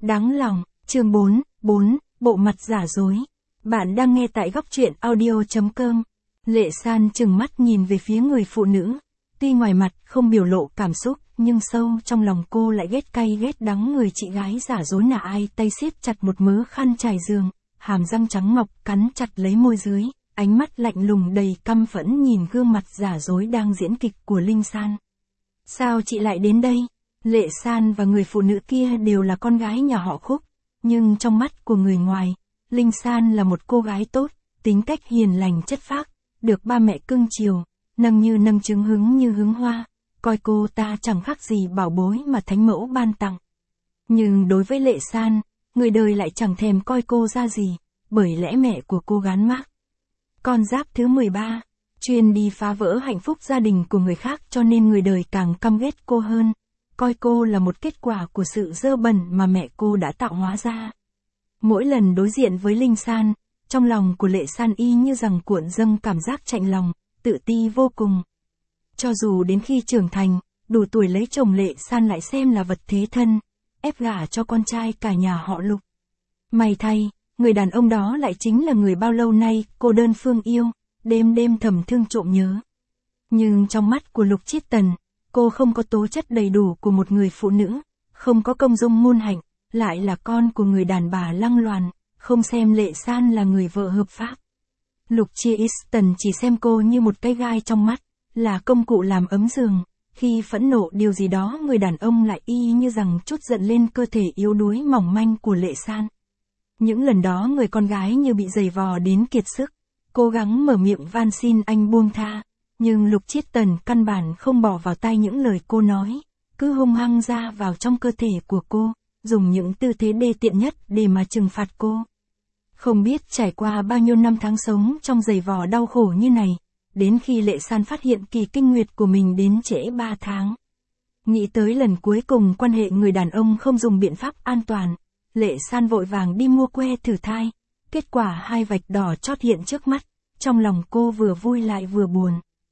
Đáng lòng, chương 4, bộ mặt giả dối. Bạn đang nghe tại góc truyện audio.com. Lệ San trừng mắt nhìn về phía người phụ nữ. Tuy ngoài mặt không biểu lộ cảm xúc, nhưng sâu trong lòng cô lại ghét cay ghét đắng người chị gái giả dối là ai. Tay siết chặt một mớ khăn trải giường, hàm răng trắng ngọc cắn chặt lấy môi dưới, ánh mắt lạnh lùng đầy căm phẫn nhìn gương mặt giả dối đang diễn kịch của Linh San. Sao chị lại đến đây? Lệ San và người phụ nữ kia đều là con gái nhà họ Khúc, nhưng trong mắt của người ngoài, Linh San là một cô gái tốt, tính cách hiền lành chất phác, được ba mẹ cưng chiều, nâng như nâng trứng hứng như hứng hoa, coi cô ta chẳng khác gì bảo bối mà thánh mẫu ban tặng. Nhưng đối với Lệ San, người đời lại chẳng thèm coi cô ra gì, bởi lẽ mẹ của cô gán mác con giáp thứ 13, chuyên đi phá vỡ hạnh phúc gia đình của người khác, cho nên người đời càng căm ghét cô hơn, coi cô là một kết quả của sự dơ bẩn mà mẹ cô đã tạo hóa ra. Mỗi lần đối diện với Linh San, trong lòng của Lệ San y như rằng cuộn dâng cảm giác chạnh lòng, tự ti vô cùng. Cho dù đến khi trưởng thành, đủ tuổi lấy chồng, Lệ San lại xem là vật thế thân, ép gả cho con trai cả nhà họ Lục. May thay, người đàn ông đó lại chính là người bao lâu nay cô đơn phương yêu, đêm đêm thầm thương trộm nhớ. Nhưng trong mắt của Lục Chiết Tần, cô không có tố chất đầy đủ của một người phụ nữ, không có công dung muôn hạnh, lại là con của người đàn bà lăng loàn, không xem Lệ San là người vợ hợp pháp. Lục Chiết Tần chỉ xem cô như một cái gai trong mắt, là công cụ làm ấm giường. Khi phẫn nộ điều gì đó, người đàn ông lại y như rằng trút giận lên cơ thể yếu đuối mỏng manh của Lệ San. Những lần đó người con gái như bị giày vò đến kiệt sức, cố gắng mở miệng van xin anh buông tha, nhưng Lục Chiết Tần căn bản không bỏ vào tai những lời cô nói, cứ hung hăng ra vào trong cơ thể của cô, dùng những tư thế đê tiện nhất để mà trừng phạt cô. Không biết trải qua bao nhiêu năm tháng sống trong giày vò đau khổ như này, đến khi Lệ San phát hiện kỳ kinh nguyệt của mình đến trễ 3 tháng. Nghĩ tới lần cuối cùng quan hệ người đàn ông không dùng biện pháp an toàn, Lệ San vội vàng đi mua que thử thai, kết quả 2 vạch đỏ chót hiện trước mắt, trong lòng cô vừa vui lại vừa buồn.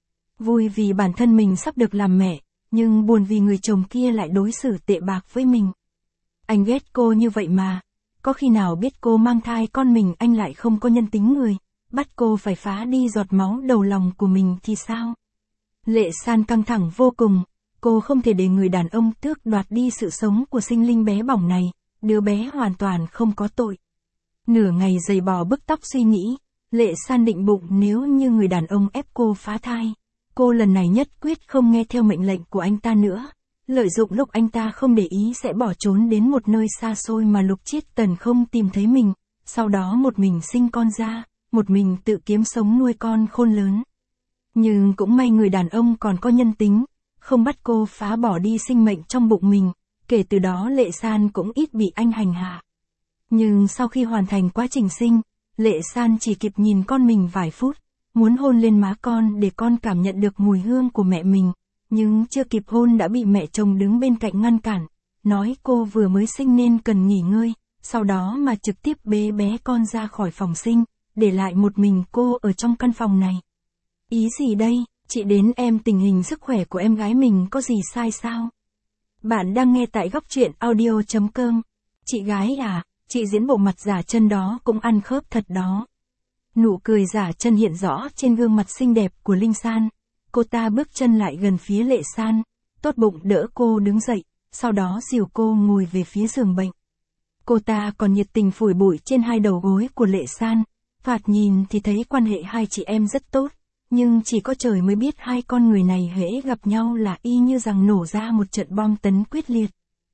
Vui vì bản thân mình sắp được làm mẹ, nhưng buồn vì người chồng kia lại đối xử tệ bạc với mình. Anh ghét cô như vậy mà, có khi nào biết cô mang thai con mình anh lại không có nhân tính người, bắt cô phải phá đi giọt máu đầu lòng của mình thì sao? Lệ San căng thẳng vô cùng, cô không thể để người đàn ông tước đoạt đi sự sống của sinh linh bé bỏng này, đứa bé hoàn toàn không có tội. Nửa ngày giày bò bứt tóc suy nghĩ, Lệ San định bụng nếu như người đàn ông ép cô phá thai, cô lần này nhất quyết không nghe theo mệnh lệnh của anh ta nữa, lợi dụng lúc anh ta không để ý sẽ bỏ trốn đến một nơi xa xôi mà Lục Chiết Tần không tìm thấy mình, sau đó một mình sinh con ra, một mình tự kiếm sống nuôi con khôn lớn. Nhưng cũng may người đàn ông còn có nhân tính, không bắt cô phá bỏ đi sinh mệnh trong bụng mình, kể từ đó Lệ San cũng ít bị anh hành hạ. Nhưng sau khi hoàn thành quá trình sinh, Lệ San chỉ kịp nhìn con mình vài phút, muốn hôn lên má con để con cảm nhận được mùi hương của mẹ mình, nhưng chưa kịp hôn đã bị mẹ chồng đứng bên cạnh ngăn cản, nói cô vừa mới sinh nên cần nghỉ ngơi, sau đó mà trực tiếp bế bé con ra khỏi phòng sinh, để lại một mình cô ở trong căn phòng này. Ý gì đây, chị đến em tình hình sức khỏe của em gái mình có gì sai sao? Bạn đang nghe tại góc truyện audio.com. Chị gái à, chị diễn bộ mặt giả chân đó cũng ăn khớp thật đó. Nụ cười giả chân hiện rõ trên gương mặt xinh đẹp của Linh San. Cô ta bước chân lại gần phía Lệ San, tốt bụng đỡ cô đứng dậy, sau đó dìu cô ngồi về phía giường bệnh. Cô ta còn nhiệt tình phủi bụi trên 2 đầu gối của Lệ San, thoạt nhìn thì thấy quan hệ hai chị em rất tốt, nhưng chỉ có trời mới biết hai con người này hễ gặp nhau là y như rằng nổ ra một trận bom tấn quyết liệt.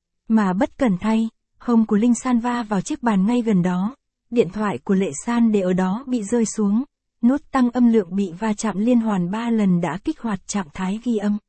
Mà bất cẩn thay, hông của Linh San va vào chiếc bàn ngay gần đó, điện thoại của Lệ San để ở đó bị rơi xuống, nút tăng âm lượng bị va chạm liên hoàn 3 lần đã kích hoạt trạng thái ghi âm.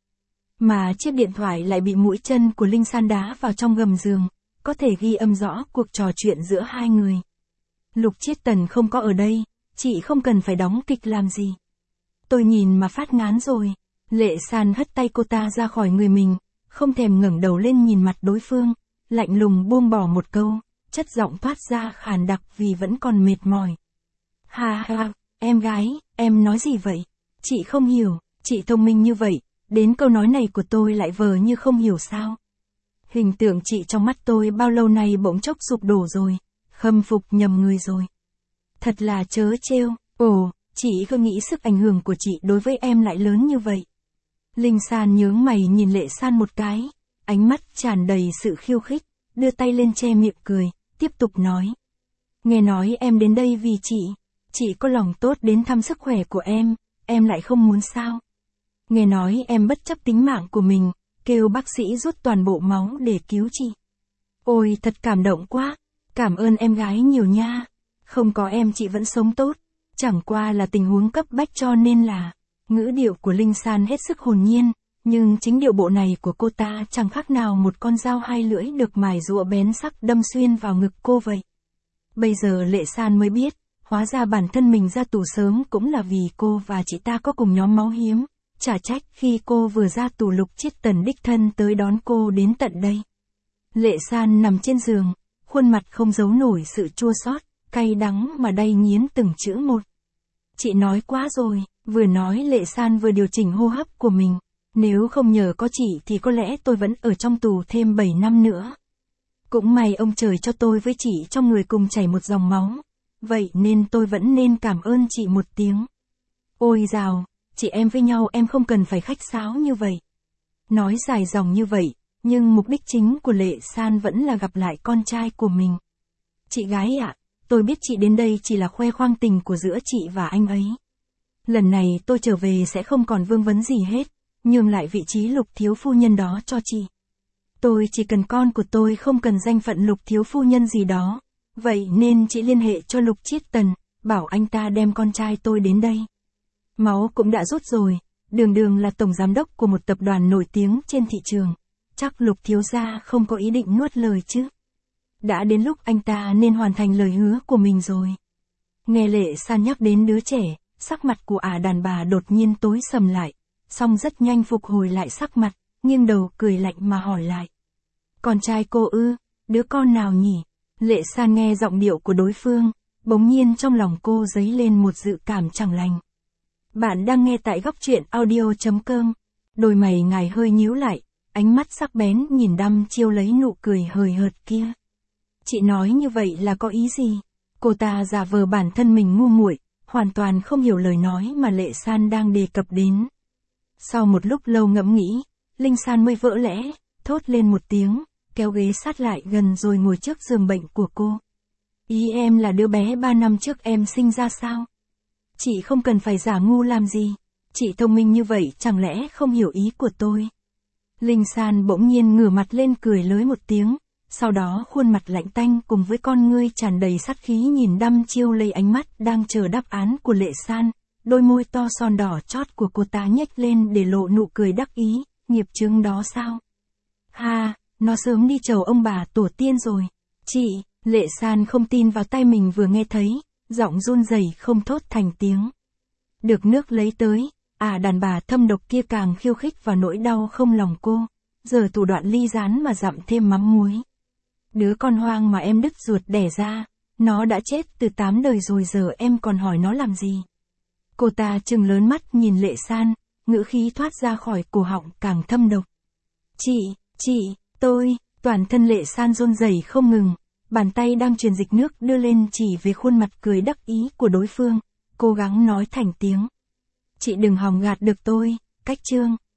Mà chiếc điện thoại lại bị mũi chân của Linh San đá vào trong gầm giường, có thể ghi âm rõ cuộc trò chuyện giữa hai người. Lục Chiết Tần không có ở đây, chị không cần phải đóng kịch làm gì. Tôi nhìn mà phát ngán rồi. Lệ San hất tay cô ta ra khỏi người mình, không thèm ngẩng đầu lên nhìn mặt đối phương, lạnh lùng buông bỏ một câu, chất giọng thoát ra khàn đặc vì vẫn còn mệt mỏi. Ha ha, em gái, em nói gì vậy? Chị không hiểu, chị thông minh như vậy, đến câu nói này của tôi lại vờ như không hiểu sao? Hình tượng chị trong mắt tôi bao lâu nay bỗng chốc sụp đổ rồi, khâm phục nhầm người rồi. Thật là trớ trêu, ồ, chị không nghĩ sức ảnh hưởng của chị đối với em lại lớn như vậy. Linh San nhướng mày nhìn Lệ San một cái, ánh mắt tràn đầy sự khiêu khích, đưa tay lên che miệng cười, tiếp tục nói. Nghe nói em đến đây vì chị có lòng tốt đến thăm sức khỏe của em lại không muốn sao? Nghe nói em bất chấp tính mạng của mình, kêu bác sĩ rút toàn bộ máu để cứu chị. Ôi thật cảm động quá, cảm ơn em gái nhiều nha. Không có em chị vẫn sống tốt, chẳng qua là tình huống cấp bách cho nên là... Ngữ điệu của Linh San hết sức hồn nhiên, nhưng chính điệu bộ này của cô ta chẳng khác nào một con dao hai lưỡi được mài rũa bén sắc đâm xuyên vào ngực cô vậy. Bây giờ Lệ San mới biết, hóa ra bản thân mình ra tù sớm cũng là vì cô và chị ta có cùng nhóm máu hiếm. Chả trách khi cô vừa ra tù Lục Chiết Tần đích thân tới đón cô đến tận đây. Lệ San nằm trên giường, khuôn mặt không giấu nổi sự chua xót, cay đắng mà đay nghiến từng chữ một. Chị nói quá rồi, vừa nói Lệ San vừa điều chỉnh hô hấp của mình. Nếu không nhờ có chị thì có lẽ tôi vẫn ở trong tù thêm 7 năm nữa. Cũng may ông trời cho tôi với chị trong người cùng chảy một dòng máu. Vậy nên tôi vẫn nên cảm ơn chị một tiếng. Ôi dào, chị em với nhau em không cần phải khách sáo như vậy. Nói dài dòng như vậy, nhưng mục đích chính của Lệ San vẫn là gặp lại con trai của mình. Chị gái ạ, tôi biết chị đến đây chỉ là khoe khoang tình của giữa chị và anh ấy. Lần này tôi trở về sẽ không còn vương vấn gì hết, nhường lại vị trí Lục thiếu phu nhân đó cho chị. Tôi chỉ cần con của tôi, không cần danh phận Lục thiếu phu nhân gì đó. Vậy nên chị liên hệ cho Lục Chiết Tần, bảo anh ta đem con trai tôi đến đây. Máu cũng đã rút rồi, đường là tổng giám đốc của một tập đoàn nổi tiếng trên thị trường. Chắc Lục thiếu gia không có ý định nuốt lời chứ. Đã đến lúc anh ta nên hoàn thành lời hứa của mình rồi. Nghe Lệ San nhắc đến đứa trẻ, sắc mặt của đàn bà đột nhiên tối sầm lại, song rất nhanh phục hồi lại sắc mặt, nghiêng đầu cười lạnh mà hỏi lại. Con trai cô ư, đứa con nào nhỉ? Lệ San nghe giọng điệu của đối phương, bỗng nhiên trong lòng cô dấy lên một dự cảm chẳng lành. Bạn đang nghe tại góc truyện audio.com. Đôi mày ngài hơi nhíu lại, ánh mắt sắc bén nhìn đăm chiêu lấy nụ cười hời hợt kia. Chị nói như vậy là có ý gì? Cô ta giả vờ bản thân mình ngu muội, hoàn toàn không hiểu lời nói mà Lệ San đang đề cập đến. Sau một lúc lâu ngẫm nghĩ, Linh San mới vỡ lẽ, thốt lên một tiếng, kéo ghế sát lại gần rồi ngồi trước giường bệnh của cô. Ý em là đứa bé 3 năm trước em sinh ra sao? Chị không cần phải giả ngu làm gì, chị thông minh như vậy chẳng lẽ không hiểu ý của tôi? Linh San bỗng nhiên ngửa mặt lên cười lới một tiếng, sau đó khuôn mặt lạnh tanh cùng với con ngươi tràn đầy sát khí nhìn đăm chiêu lấy ánh mắt đang chờ đáp án của Lệ San, đôi môi to son đỏ chót của cô ta nhếch lên để lộ nụ cười đắc ý, nghiệp chướng đó sao? Ha, nó sớm đi chầu ông bà tổ tiên rồi. Chị, Lệ San không tin vào tai mình vừa nghe thấy, giọng run rẩy không thốt thành tiếng. Được nước lấy tới, đàn bà thâm độc kia càng khiêu khích vào nỗi đau không lòng cô, giờ thủ đoạn ly gián mà dặm thêm mắm muối. Đứa con hoang mà em đứt ruột đẻ ra, nó đã chết từ 8 đời rồi giờ em còn hỏi nó làm gì? Cô ta trừng lớn mắt nhìn Lệ San, ngữ khí thoát ra khỏi cổ họng càng thâm độc. Tôi, toàn thân Lệ San run rẩy không ngừng, bàn tay đang truyền dịch nước đưa lên chỉ về khuôn mặt cười đắc ý của đối phương, cố gắng nói thành tiếng. Chị đừng hòng gạt được tôi, Cách Trương.